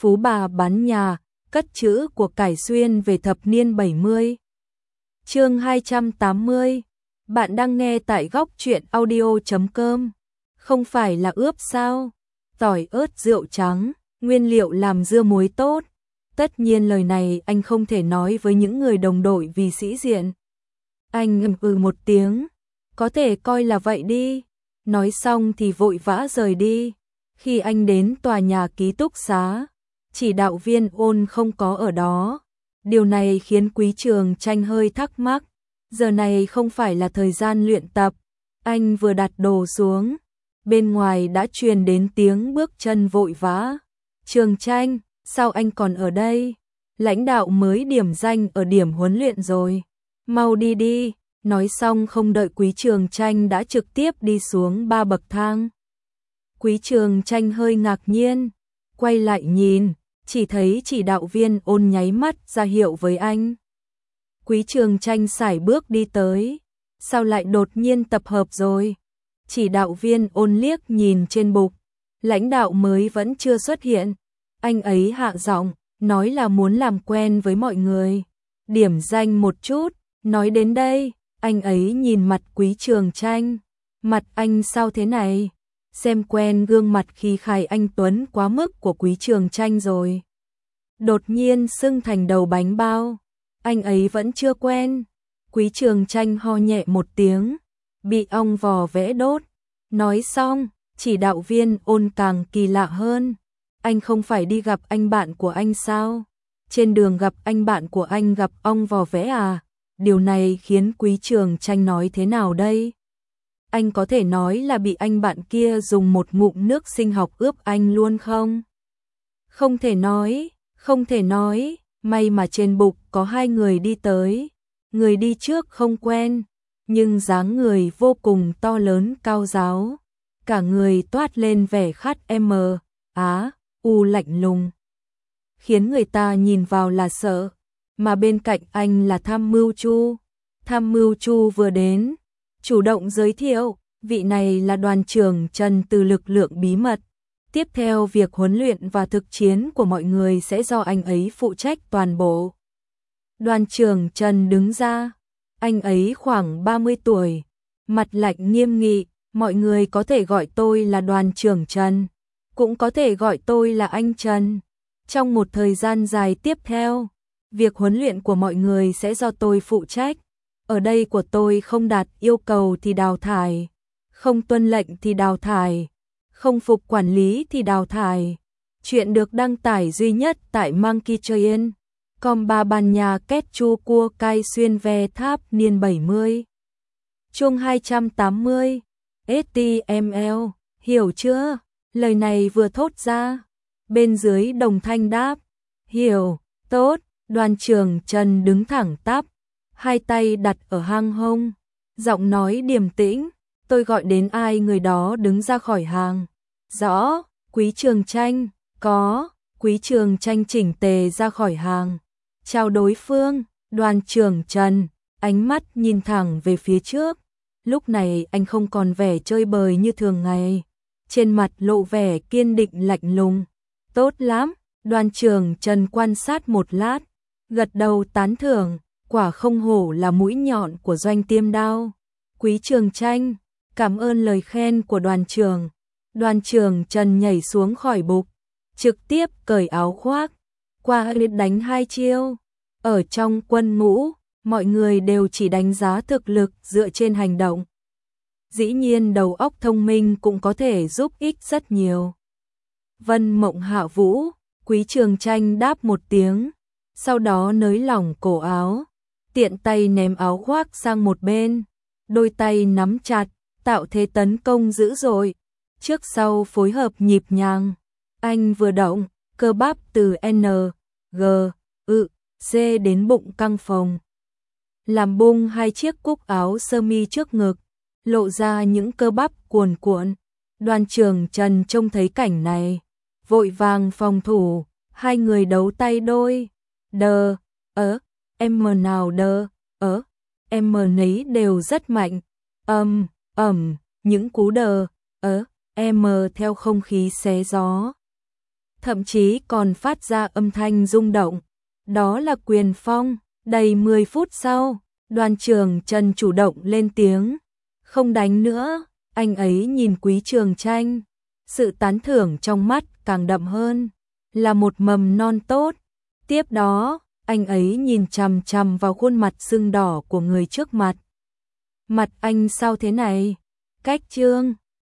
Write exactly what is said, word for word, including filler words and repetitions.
phú bà bán nhà, cất trữ của cải xuyên về thập niên bảy mươi. Chương hai trăm tám mươi. Bạn đang nghe tại góc truyện audio chấm com. Không phải là ướp sao? Tỏi ớt rượu trắng, nguyên liệu làm dưa muối tốt. Tất nhiên lời này anh không thể nói với những người đồng đội vì sĩ diện. Anh ngầm ừ một tiếng. Có thể coi là vậy đi. Nói xong thì vội vã rời đi. Khi anh đến tòa nhà ký túc xá, chỉ đạo viên Ôn không có ở đó. Điều này khiến Quý Trường Tranh hơi thắc mắc. Giờ này không phải là thời gian luyện tập. Anh vừa đặt đồ xuống, bên ngoài đã truyền đến tiếng bước chân vội vã. Trường Tranh, sao anh còn ở đây? Lãnh đạo mới điểm danh ở điểm huấn luyện rồi. Mau đi đi. Nói xong không đợi Quý Trường Tranh đã trực tiếp đi xuống ba bậc thang. Quý Trường Tranh hơi ngạc nhiên, quay lại nhìn, chỉ thấy chỉ đạo viên Ôn nháy mắt ra hiệu với anh. Quý Trường Tranh sải bước đi tới, sao lại đột nhiên tập hợp rồi? Chỉ đạo viên Ôn liếc nhìn trên bục, lãnh đạo mới vẫn chưa xuất hiện. Anh ấy hạ giọng, nói là muốn làm quen với mọi người. Điểm danh một chút, nói đến đây, anh ấy nhìn mặt Quý Trường Tranh. Mặt anh sao thế này? Xem quen gương mặt khí khải anh tuấn quá mức của Quý Trường Tranh rồi. Đột nhiên sưng thành đầu bánh bao. Anh ấy vẫn chưa quen. Quý Trường Tranh ho nhẹ một tiếng, bị ong vò vẽ đốt. Nói xong, chỉ đạo viên Ôn càng kỳ lạ hơn. Anh không phải đi gặp anh bạn của anh sao? Trên đường gặp anh bạn của anh gặp ong vò vẽ à? Điều này khiến Quý Trường Tranh nói thế nào đây? Anh có thể nói là bị anh bạn kia dùng một ngụm nước sinh học ướp anh luôn không? Không thể nói, không thể nói, may mà trên bục có hai người đi tới. Người đi trước không quen, nhưng dáng người vô cùng to lớn cao ráo. Cả người toát lên vẻ khát M, Á, U lạnh lùng. Khiến người ta nhìn vào là sợ. Mà bên cạnh anh là Tham Mưu Chu. Tham Mưu Chu vừa đến, chủ động giới thiệu, vị này là đoàn trưởng Trần từ lực lượng bí mật. Tiếp theo việc huấn luyện và thực chiến của mọi người sẽ do anh ấy phụ trách toàn bộ. Đoàn trưởng Trần đứng ra, anh ấy khoảng ba mươi tuổi, mặt lạnh nghiêm nghị, mọi người có thể gọi tôi là đoàn trưởng Trần, cũng có thể gọi tôi là anh Trần. Trong một thời gian dài tiếp theo, việc huấn luyện của mọi người sẽ do tôi phụ trách. Ở đây của tôi không đạt yêu cầu thì đào thải, không tuân lệnh thì đào thải, không phục quản lý thì đào thải. Chuyện được đăng tải duy nhất tại Monkey Train. Com ba ban nhà kết chu cua cai xuyên ve tháp niên bảy mươi. Chương hai trăm tám mươi. ét tê em lờ, hiểu chưa? Lời này vừa thốt ra, bên dưới đồng thanh đáp, hiểu, tốt. Đoàn trưởng Trần đứng thẳng tắp, hai tay đặt ở hang hông, giọng nói điềm tĩnh, tôi gọi đến ai người đó đứng ra khỏi hàng. Rõ. Quý Trường Tranh, có. Quý Trường Tranh chỉnh tề ra khỏi hàng, chào đối phương. Đoàn trưởng Trần, ánh mắt nhìn thẳng về phía trước. Lúc này anh không còn vẻ chơi bời như thường ngày, trên mặt lộ vẻ kiên định lạnh lùng. Tốt lắm. Đoàn trưởng Trần quan sát một lát, gật đầu tán thưởng, quả không hổ là mũi nhọn của doanh tiêm đao. Quý Trường Tranh, cảm ơn lời khen của đoàn trưởng. Đoàn trưởng Trần nhảy xuống khỏi bục, trực tiếp cởi áo khoác, qua đánh hai chiêu. Ở trong quân ngũ, mọi người đều chỉ đánh giá thực lực dựa trên hành động. Dĩ nhiên đầu óc thông minh cũng có thể giúp ích rất nhiều. Vân Mộng Hạ Vũ. Quý Trường Tranh đáp một tiếng, sau đó nới lỏng cổ áo, tiện tay ném áo khoác sang một bên, đôi tay nắm chặt, tạo thế tấn công dữ dội, trước sau phối hợp nhịp nhàng. Anh vừa động, cơ bắp từ N, G, ự, C đến bụng căng phồng, làm bung hai chiếc cúc áo sơ mi trước ngực, lộ ra những cơ bắp cuồn cuộn. Đoàn trưởng Trần trông thấy cảnh này, vội vàng phòng thủ, hai người đấu tay đôi. Đờ, ớ, em nào đờ, ớ, em nấy đều rất mạnh. Âm, ẩm, những cú đờ, ớ, em theo không khí xé gió. thậm chí còn phát ra âm thanh rung động. Đó là quyền phong. Đầy mười phút sau, Đoàn Trường Trần chủ động lên tiếng. Không đánh nữa, anh ấy nhìn Quý Trường Tranh. Sự tán thưởng trong mắt càng đậm hơn. Là một mầm non tốt. Tiếp đó, anh ấy nhìn chằm chằm vào khuôn mặt sưng đỏ của người trước mặt. Mặt anh sao thế này? Cách Trương